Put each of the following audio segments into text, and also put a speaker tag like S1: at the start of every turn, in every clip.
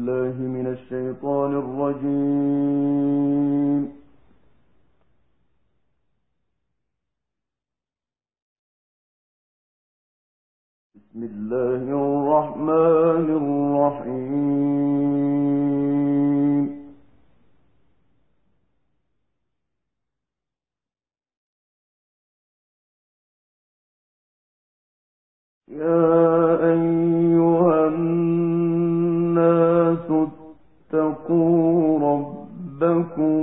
S1: بالله من الشيطان الرجيم. بسم الله الرحمن الرحيم. يا أيها الناس اتقوا ربكم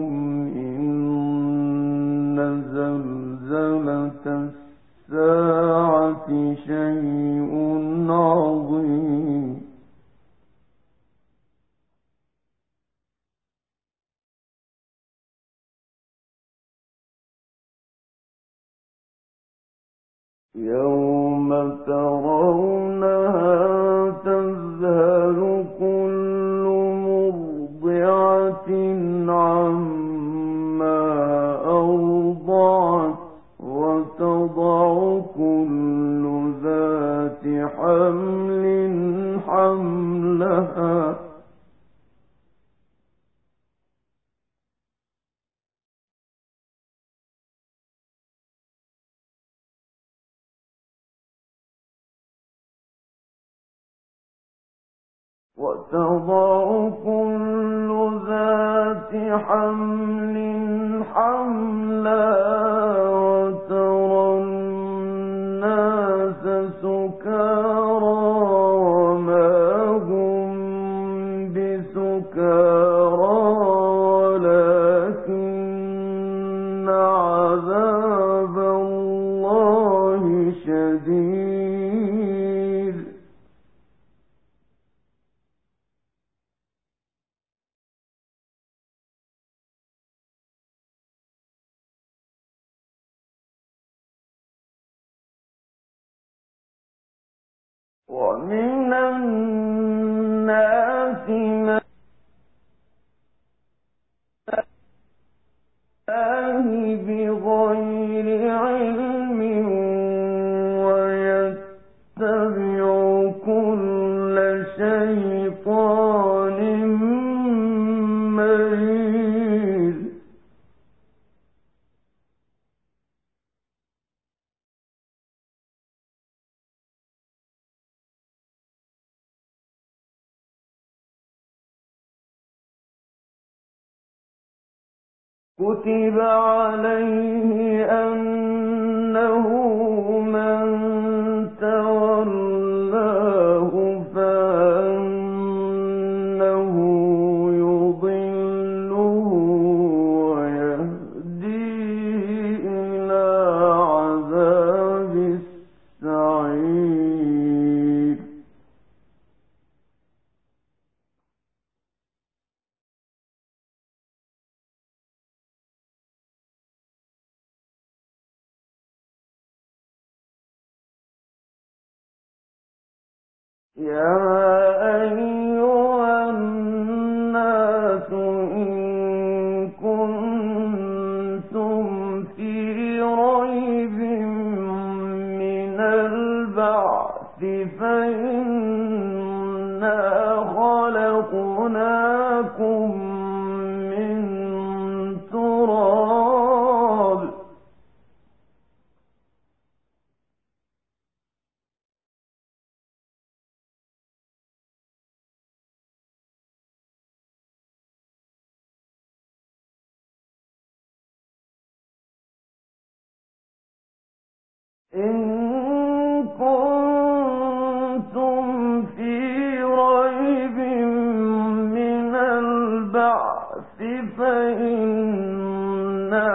S1: إن زلزلة الساعة شيء عظيم. يوم ترونها تذهل كل مرضعة عما أرضعت وتضع كل ذات حمل حملها وترى الناس سكارى وما هم بسكارى ولكن عذاب الله شديد. ومن الناس من بغير علم ويتبع كل شيطان مريد. كتب عليه أنه من تولاه فأنه يضله ويهديه إلى عذاب السعير. يا أيها الناس إن كنتم في ريب من البعث فإنا خلقناكم من تراب إن كنتم في ريب من البعث فإنا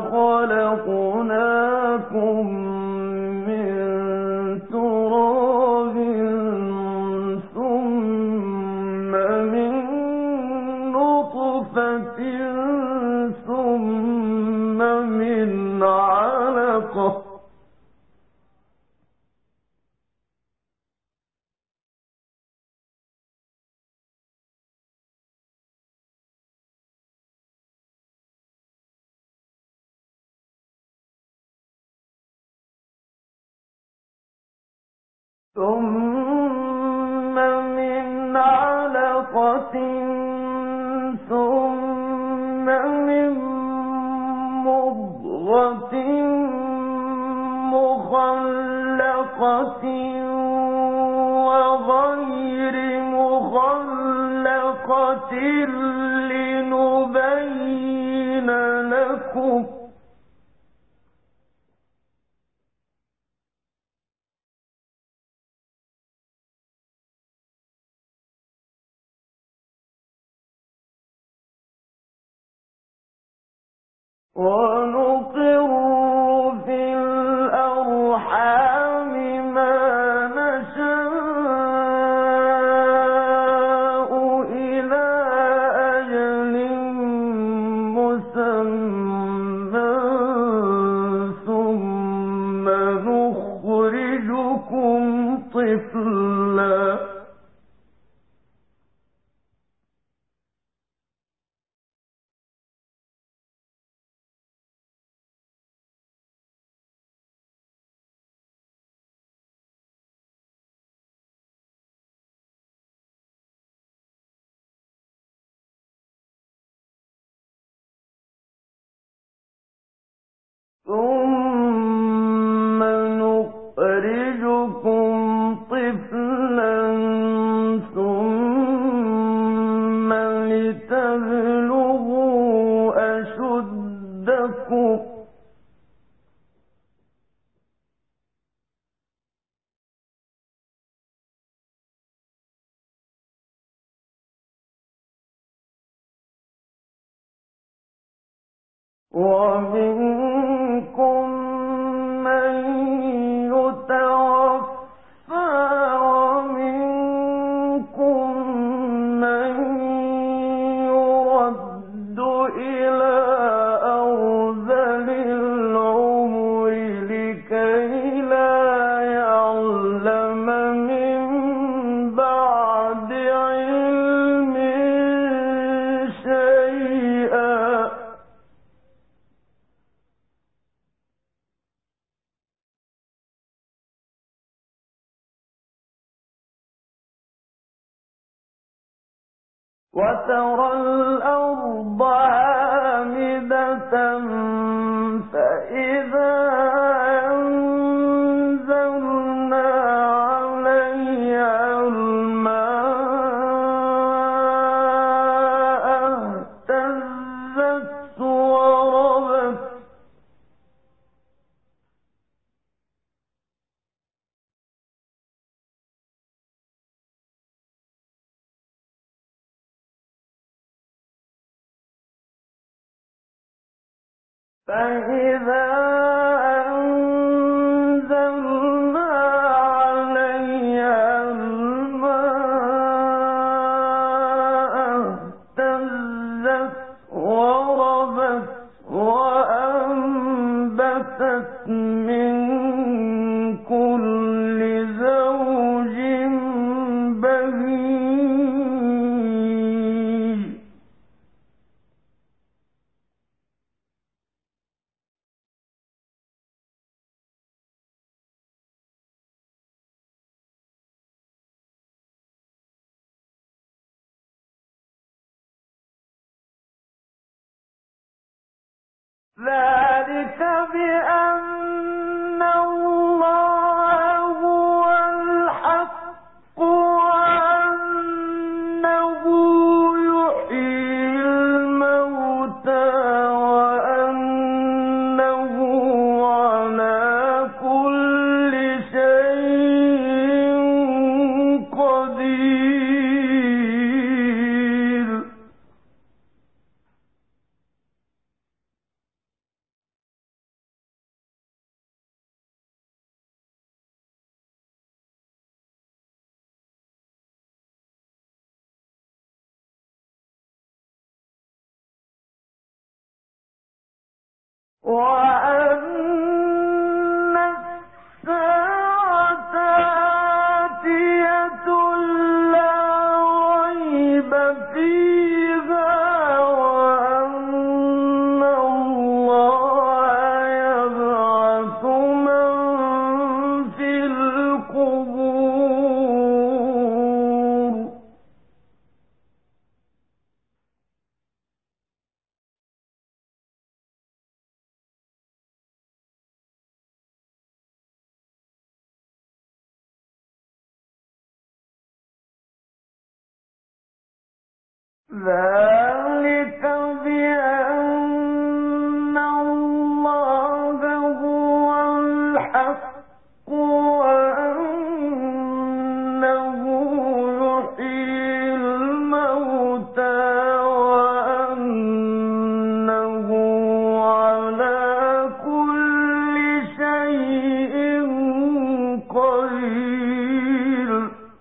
S1: خلقناكم من تراب ثم من نطفة ثم من علقة ثم من علقة علقة ثم من مضغة مخلقة وغير مخلقة لنبين لكم ونقر في الأرحام ما نشاء إلى أجل مسمى ثم نخرجكم طفلا ثم نخرجكم طفلا ثم لتبلغوا أشدكم ومنكم من يتوفى ومنكم من يرد إلى أرذل العمر لكي لا يعلم من بعد علم شيئا وترى الأرض هامدة فإذا أنزلنا عليها الماء اهتزت وربت فإذا أنزلنا عليها الماء اهتزت وربت وأنبتت من كل زوج بهيج ذلك بأن الله هو الحق وأنه يحيي الموتى وأنه على كل شيء قدير وأن الساعة آتية لا ريب فيها وأن الله يبعث من في القبور ذلك بأن الله هو الحق وأنه يحيي الموتى وأنه على كل شيء قدير.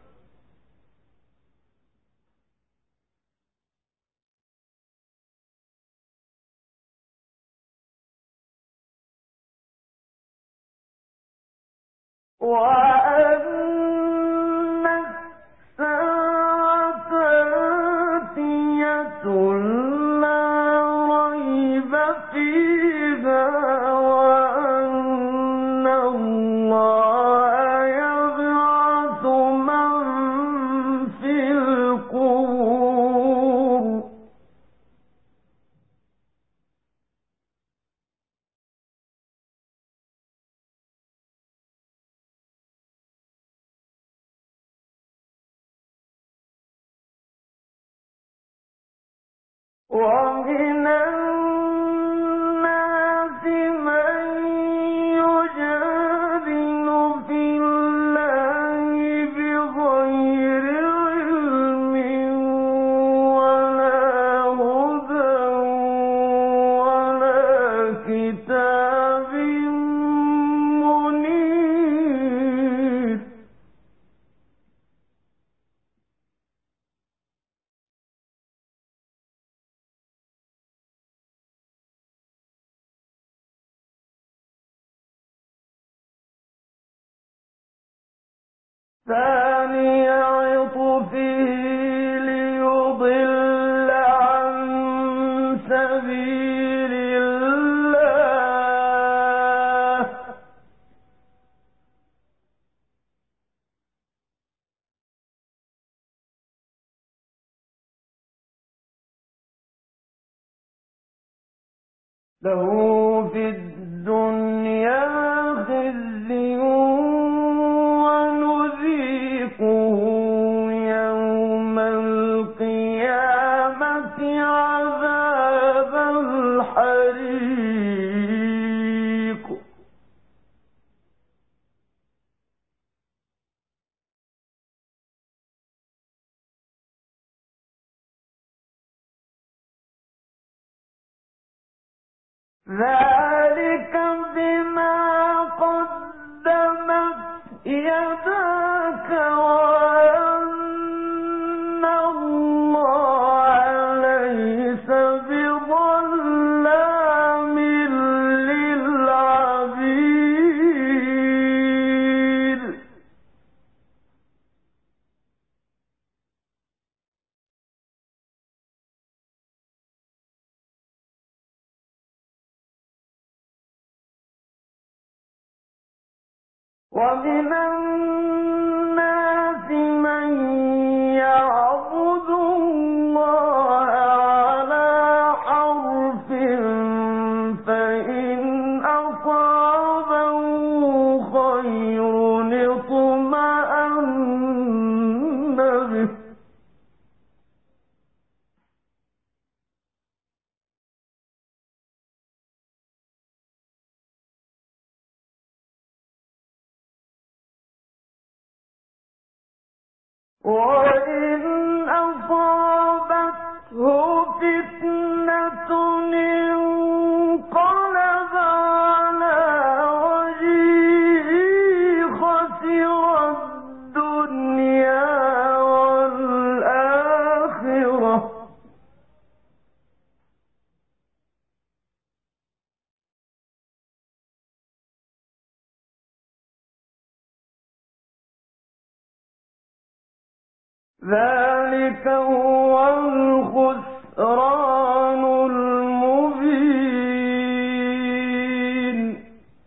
S1: وأن الساعة آتية لا ريب فيها وأن الله يبعث من في القبور. ومن الناس من يجادل في الله بغير علم ولا هدى ولا كتاب منير. ثاني عطفه ليضل عن سبيل الله له في الدنيا خزي ونذيقه يوم القيامة عذاب الحريق. ذلك بما قدمت يداك وأن الله ليس بظلام للعبيد. ومن الناس من يعبد الله على حرف فإن أصابه خير اطمأن به وإن أصابته فتنة انقلب على وجهه خسر الدنيا والآخرة ذلك هو الخسران المبين.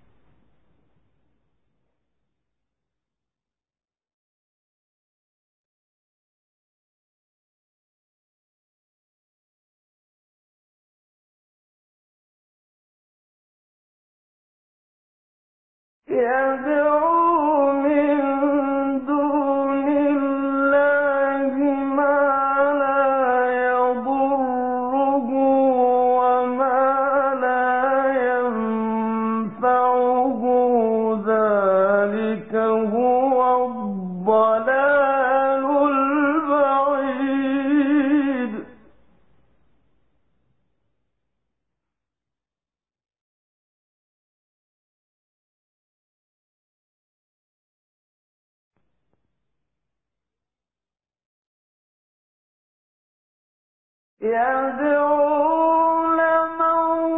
S1: يدعو من دون الله ما لا يضره يدعو لمن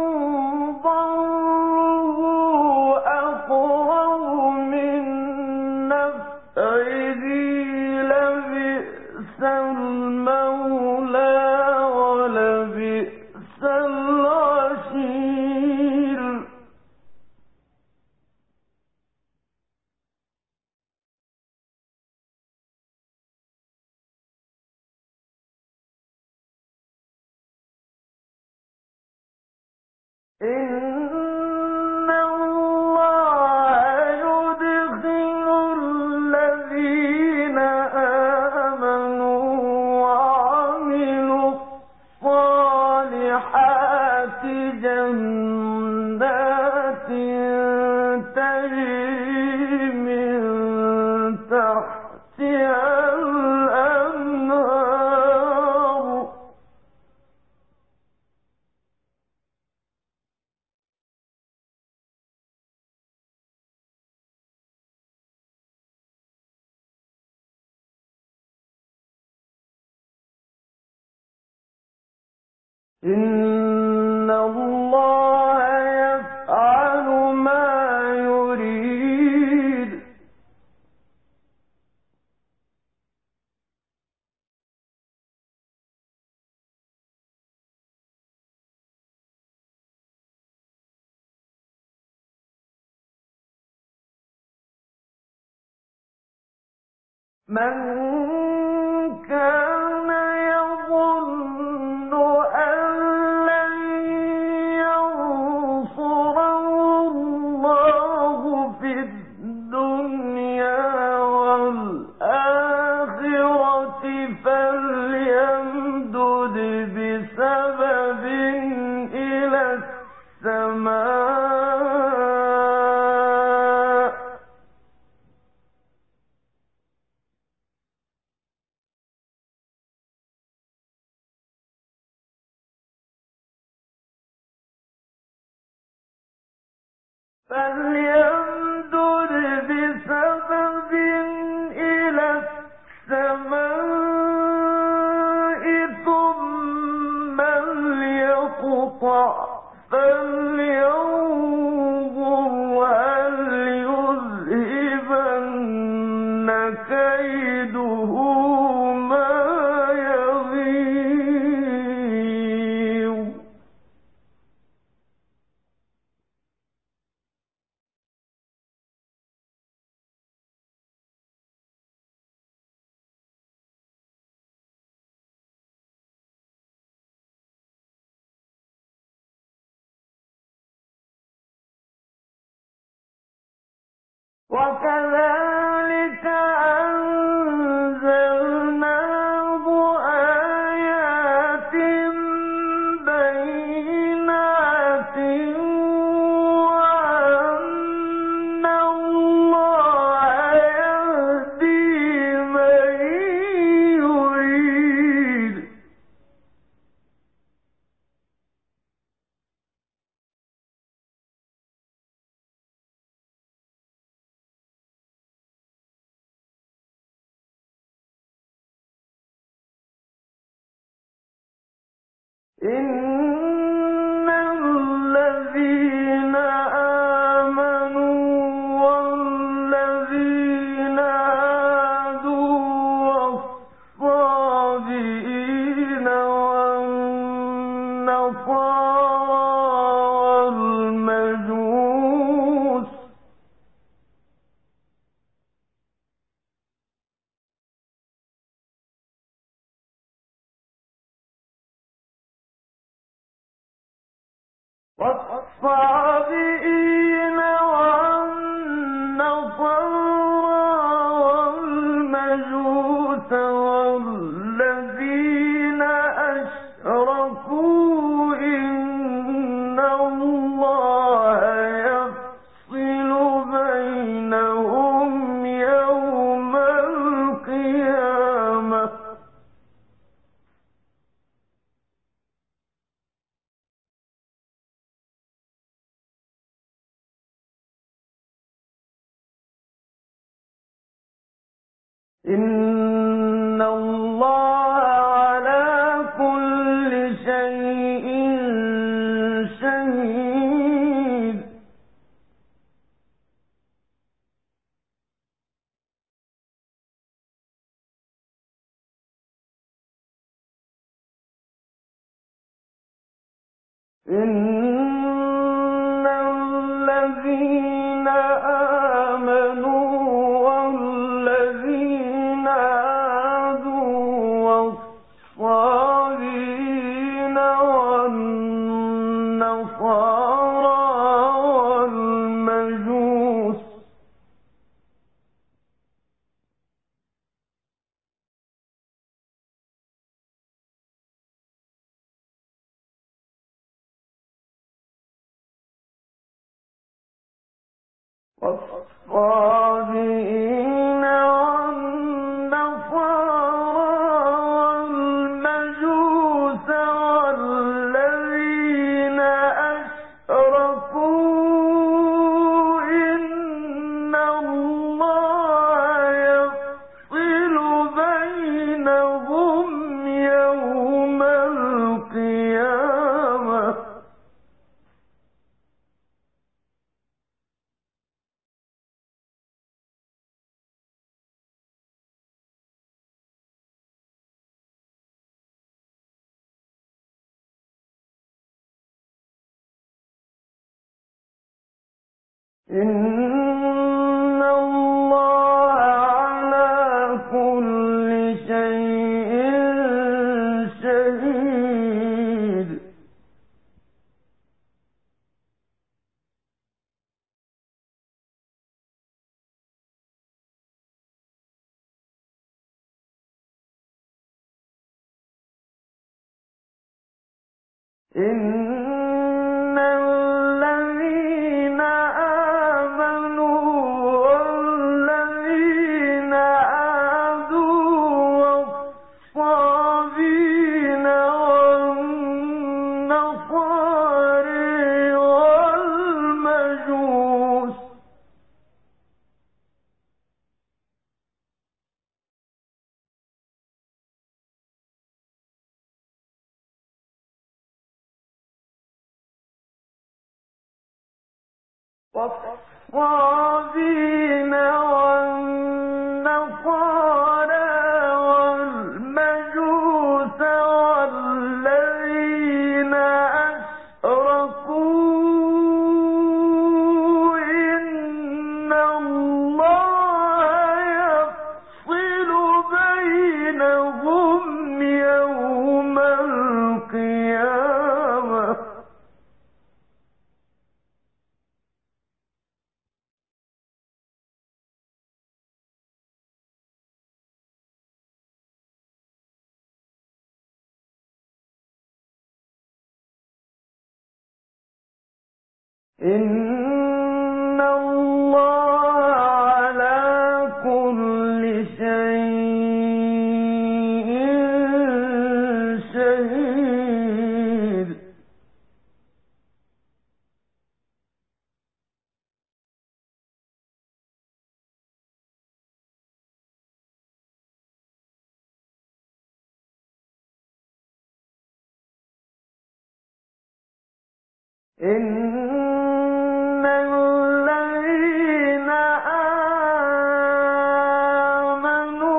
S1: ضره أقرب من نفعه لبئس المولى ولبئس العشير إن الله يدخل الذين آمنوا وعملوا الصالحات جنات تجري من تحتها الأنهار إن الله يفعل ما يريد من كان يظن أن لن ينصره الله في الدنيا والآخرة فليمدد بسبب إلى السماء فليمدد بسبب إلى السماء ثم ليقطع فلينظر هل يذهبن كيده ما يغيظ وكذلك أنزلناه آيات بينات وأن الله يهدي من يريد إن الذين آمنوا والذين هادوا والصابئين والنصارى والمجوس والصابئين والنصارى والمجوس والذين أشركوا إن الله يفصل بينهم يوم القيامة إن الله على كل إن الذين آمنوا والذين هادوا والصابين والنصارى والمجوس والصابئين والنصارى والمجوس والذين أشركوا إن الله يفصل بينهم يوم القيامة إن الله على كل شيء شهيد إن الذين آمنوا والذين هادوا والصابين والنصارى والمجوس والصابين والنصارى والمجوس والذين أشركوا إن الله يفصل بينهم يوم القيامة إن الله على كل شيء شهيد إن الذين آمنوا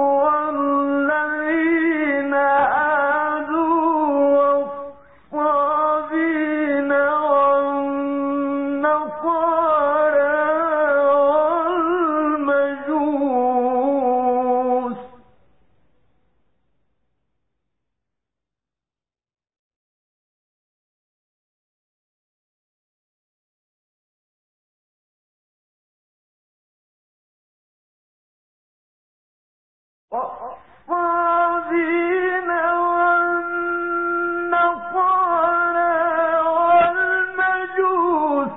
S1: والذين هادوا والصابين والنصارى والمجوس والصابين والنصارى والمجوس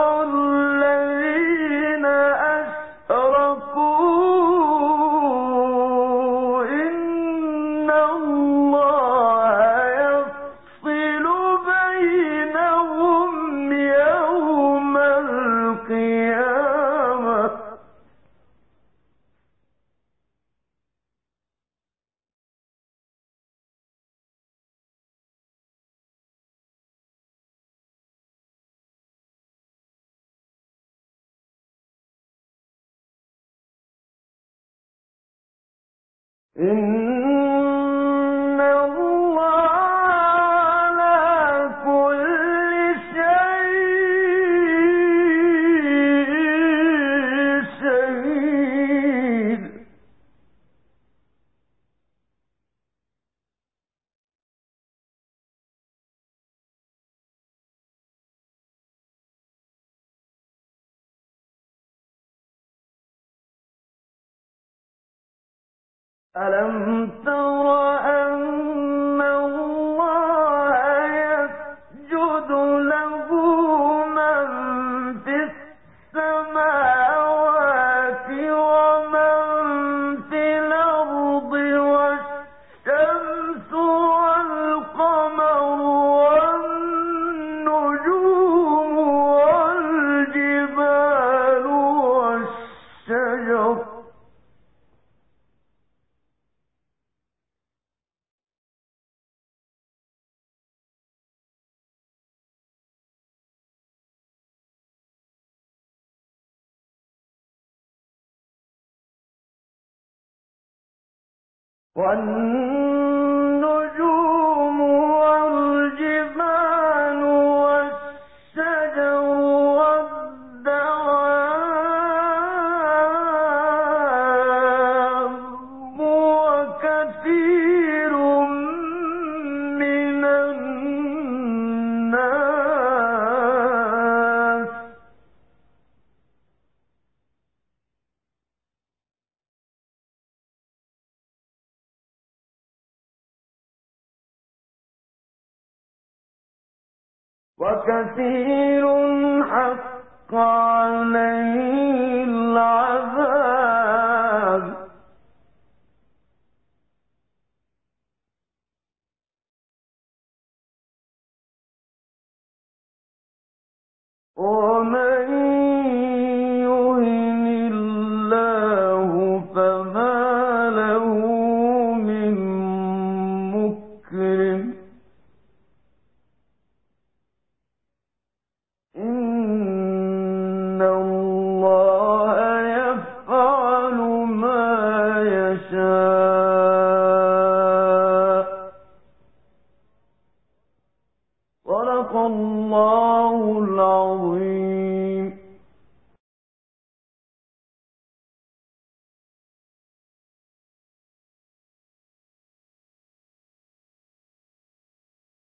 S1: والذين أشركوا إن الله يفصل بينهم يوم القيامة إن الله على كل ألم تر أن الله يسجد له من في السماوات ومن في الأرض والشمس والقمر والنجوم والجبال والشجر والنجوم والجبال والشجر والدواب وكثير من الناس وكثير حق عليه العذاب ومن يهن الله فما له من مكرم إن الله يفعل ما يشاء صدق الله العظيم